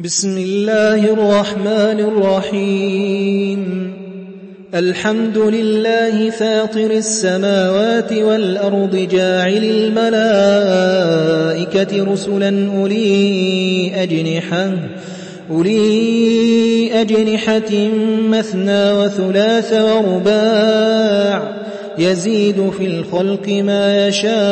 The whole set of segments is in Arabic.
بسم الله الرحمن الرحيم. الحمد لله فاطر السماوات والأرض جاعل الملائكة رسلا أولي أجنحة مثنى وثلاث ورباع يزيد في الخلق ما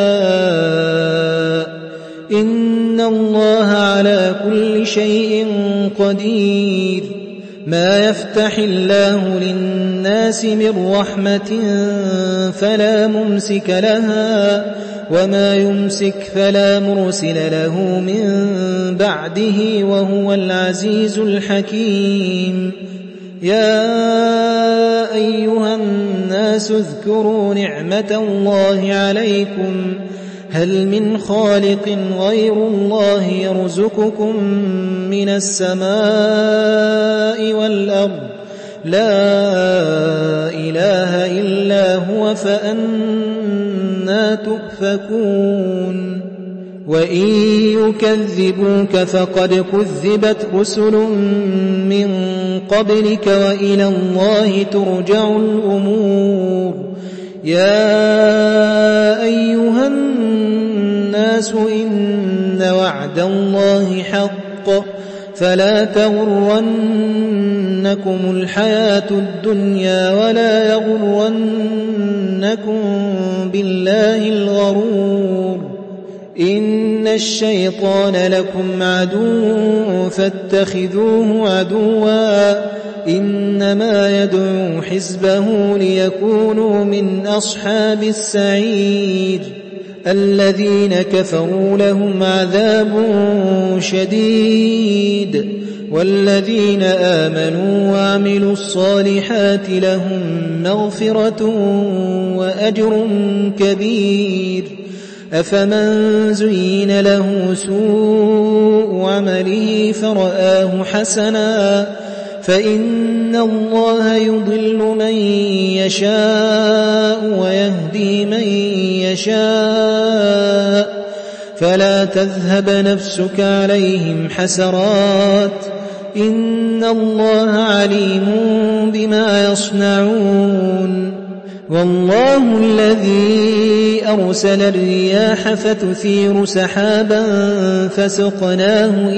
يشاء إن الله على كل شيء قدير. ما يفتح الله للناس من رحمة فلا ممسك لها وما يمسك فلا مرسل له من بعده وهو العزيز الحكيم. يا أيها الناس اذكروا نعمة الله عليكم هل من خالق غير الله يرزقكم من السماء والأرض لا إله إلا هو فأنى تؤفكون. وإن يكذبوك فقد كذبت رسل من قبلك وإلى الله ترجع الأمور. يا أيها الناس إن وعد الله حق فلا تغرنكم الحياة الدنيا ولا يغرنكم بالله الغرور. إن الشيطان لكم عدو فاتخذوه عدوا إنما يدعو حزبه ليكونوا من أصحاب السعير. الذين كفروا لهم عذاب شديد والذين آمنوا وعملوا الصالحات لهم مغفرة وأجر كبير. أفمن زين له سوء عمله فرآه حسنا فإن الله يضل من يشاء ويهدي من يشاء فلا تذهب نفسك عليهم حسرات إن الله عليم بما يصنعون. والله الذي أرسل الرياح فتثير سحابا فسقناه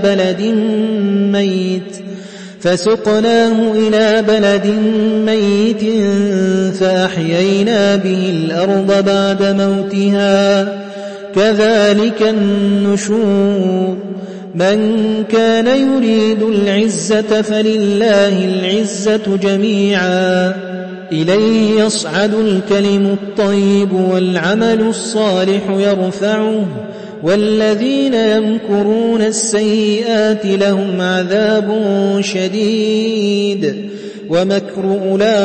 إلى بلد ميت فأحيينا به الأرض بعد موتها كذلك النشور. من كان يريد العزة فلله العزة جميعا إليه يصعد الكلم الطيب والعمل الصالح يرفعه والذين يمكرون السيئات لهم عذاب شديد ومكر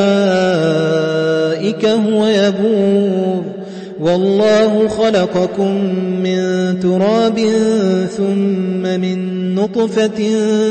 أولئك هو يبور. والله خلقكم من تراب ثم من نطفة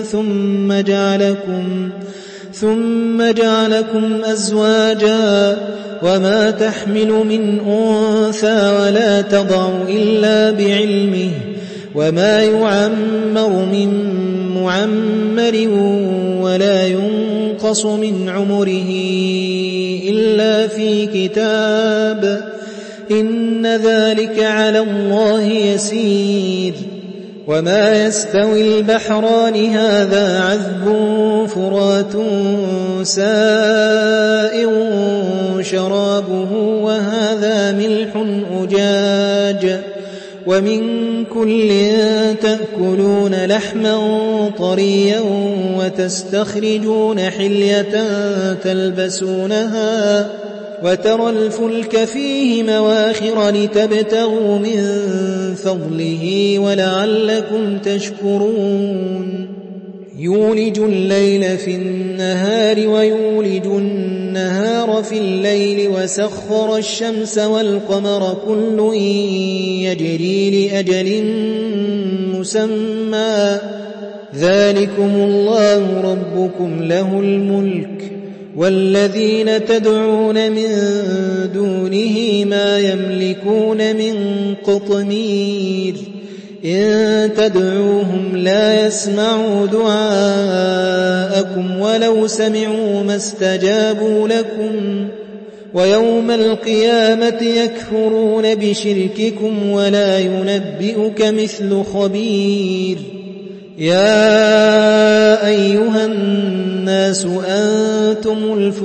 ثم جعلكم أزواجا وما تحمل من أنثى ولا تضع إلا بعلمه وما يعمر من معمر ولا ينقص من عمره إلا في كتاب إن ذلك على الله يسير. وما يستوي البحران هذا عذب فرات سائغ شرابه وهذا ملح أجاج ومن كل تأكلون لحما طريا وتستخرجون حلية تلبسونها وترى الفلك فيه مواخر لتبتغوا من فضله ولعلكم تشكرون. يولج الليل في النهار ويولج النهار في الليل وسخر الشمس والقمر كل يجري لأجل مسمى ذلكم الله ربكم له الملك والذين تدعون من دونه ما يملكون من قطمير إن تدعوهم لا يسمعوا دعاءكم ولو سمعوا ما استجابوا لكم ويوم القيامة يكفرون بشرككم ولا ينبئك مثل خبير يا أيها الناس أنتم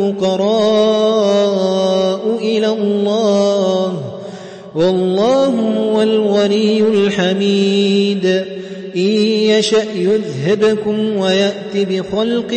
الفقراء إلى الله والله هو الغني الحميد إن يشأ يذهبكم ويأت بخلق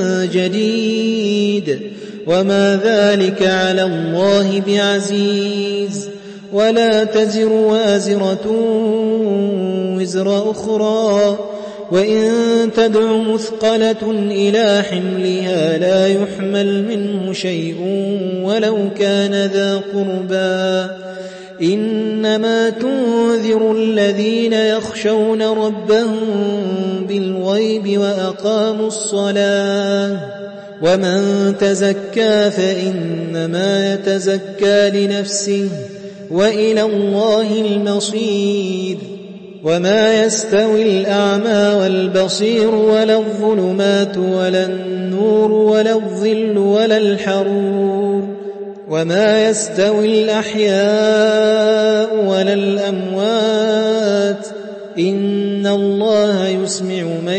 جديد وما ذلك على الله بعزيز ولا تزر وازرة وزر أخرى وإن تدع مثقلة إلى حملها لا يحمل منه شيء ولو كان ذا قربى إنما تنذر الذين يخشون ربهم بالغيب وأقاموا الصلاة ومن تزكى فإنما يتزكى لنفسه وإلى الله المصير وما يستوي الأعمى والبصير ولا الظلمات ولا النور ولا الظل ولا الحرور وما يستوي الأحياء ولا الأموات إن الله يسمع من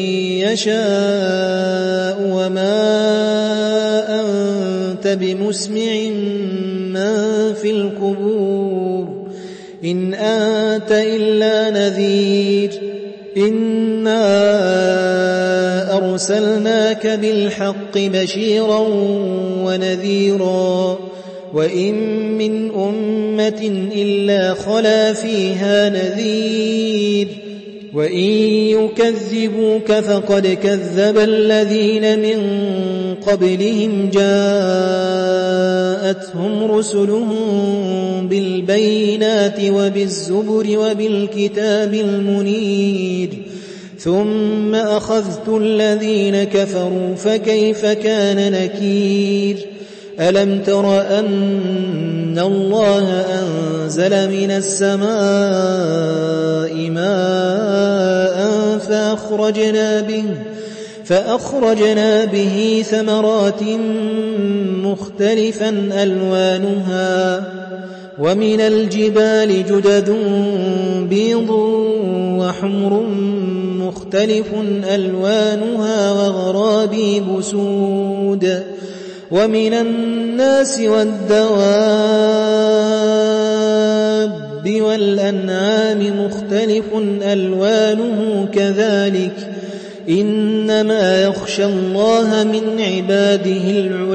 يشاء وما أنت بمسمع من في القبور إن أنت إلا نذير إنا أرسلناك بالحق بشيرا ونذيرا وإن من أمة إلا خلا فيها نذير وإن يكذبوك فقد كذب الذين من قبلهم جاءتهم رسلهم بالبينات وبالزبر وبالكتاب المنير ثم أخذت الذين كفروا فكيف كان نكير ألم تر أن الله أنزل من السماء ماء فأخرجنا به ثمرات مختلفا ألوانها ومن الجبال جدد بيض وحمر مختلف ألوانها وغرابيب سود ومن الناس والدواب والأنعام مختلف ألوانه كذلك إنما يخشى الله من عباده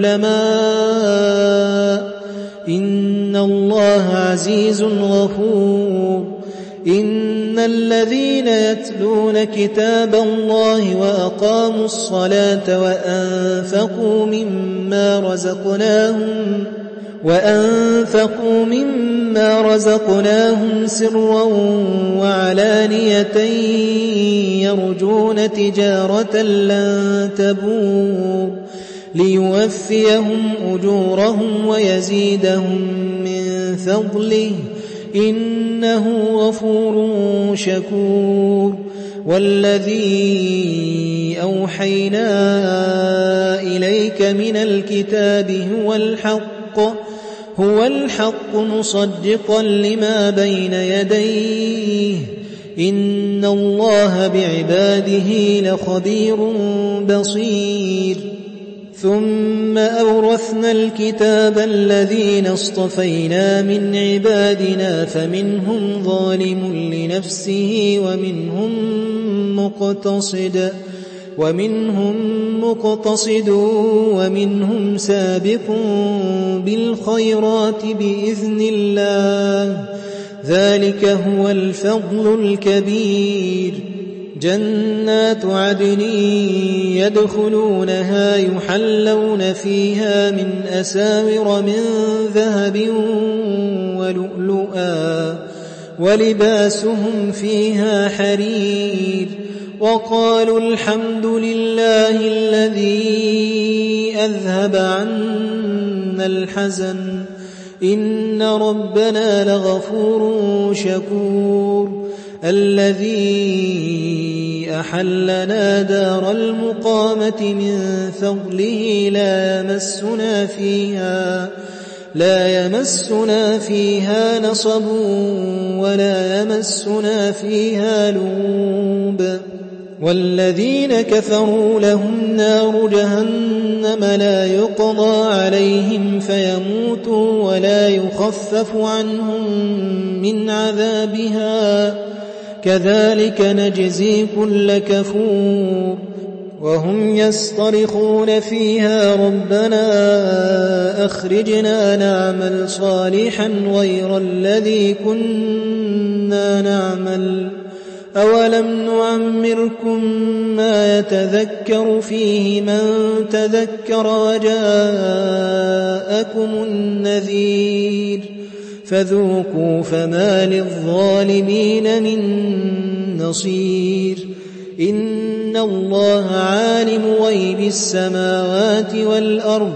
العلماء إن الله عزيز غفور إن الذين يتلون كتاب الله وأقاموا الصلاة وأنفقوا مما رزقناهم سرا وعلانية يرجون تجارة لن تبور ليوفيهم أجورهم ويزيدهم من فضله إنه غفور شكور والذي أوحينا إليك من الكتاب هو الحق مصدقا لما بين يديه إن الله بعباده لخبير بصير ثم أورثنا الكتاب الذين اصطفينا من عبادنا فمنهم ظالم لنفسه ومنهم مقتصد ومنهم سابق بالخيرات بإذن الله ذلك هو الفضل الكبير جنات عدن يدخلونها يحلون فيها من أساور من ذهب ولؤلؤا ولباسهم فيها حرير وقالوا الحمد لله الذي أذهب عنا الحزن إن ربنا لغفور شكور الذي أحلنا دار المقامة من فضله لا يمسنا فيها نصب ولا يمسنا فيها لغوب والذين كفروا لهم نار جهنم لا يقضى عليهم فيموتوا ولا يخفف عنهم من عذابها كذلك نجزي كل كفور وهم يصطرخون فيها ربنا أخرجنا نعمل صالحا غير الذي كنا نعمل أولم نعمركم ما يتذكر فيه من تذكر وجاءكم النذير فذوقوا فما للظالمين من نصير إن الله عالم غيب السماوات والأرض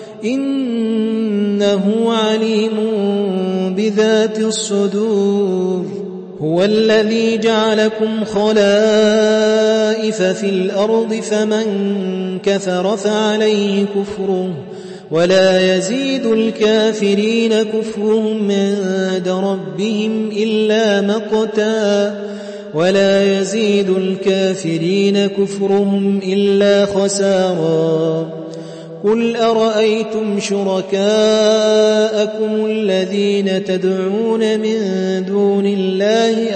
إنه عليم بذات الصدور هو الذي جعلكم خلائف في الأرض فمن كفر فعليه كفره ولا يزيد الكافرين كفرهم عند ربهم إلا مقتا ولا يزيد الكافرين كفرهم إلا خسارا قل أرأيتم شركاءكم الذين تدعون من دون الله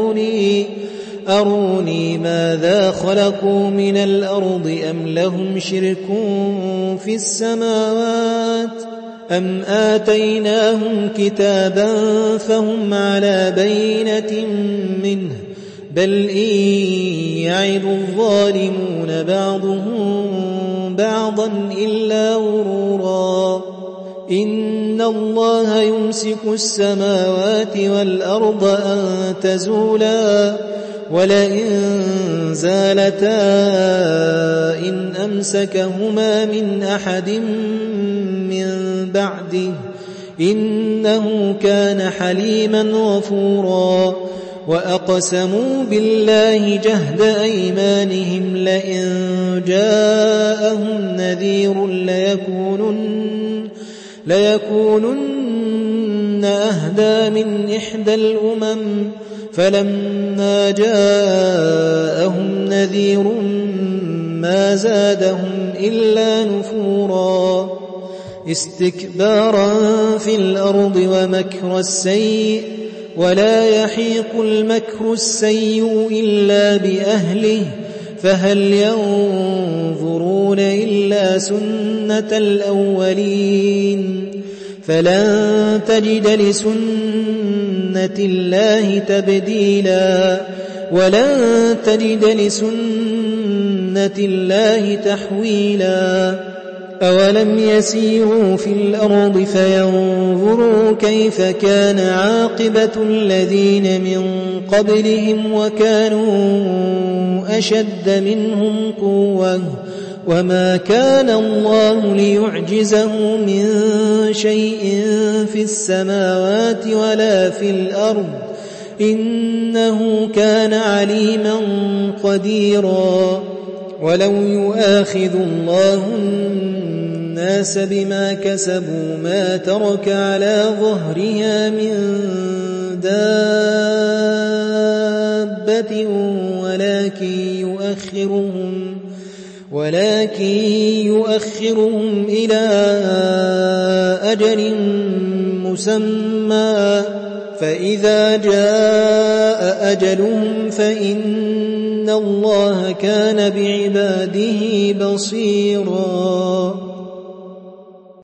أروني ماذا خلقوا من الأرض أم لهم شرك في السماوات أم آتيناهم كتابا فهم على بينة منه بل إن يعد الظالمون بعضهم بعضا إلا غرورا إن الله يمسك السماوات والأرض أن تزولا ولئن زالتا إن أمسكهما من أحد من بعده إنه كان حليما غفورا وأقسموا بالله جهد أيمانهم لئن جاءهم نذير ليكونن أهدى من إحدى الأمم فلما جاءهم نذير ما زادهم إلا نفورا استكبارا في الأرض ومكر السيء ولا يحيق المكر السيء إلا بأهله فهل ينظرون إلا سنة الأولين فلن تجد لسنة الله تبديلا ولن تجد لسنة الله تحويلا أولم يسيروا في الأرض فينظروا كيف كان عاقبة الذين من قبلهم وكانوا أشد منهم قوة وما كان الله ليعجزه من شيء في السماوات ولا في الأرض إنه كان عليما قديرا ولو يؤاخذ الله الناس بما كسبوا ما ترك على ظهرها من دابة ولكن يؤخرهم إلى أجل مسمى فإذا جاء أجلهم فإن الله كان بعباده بصيرا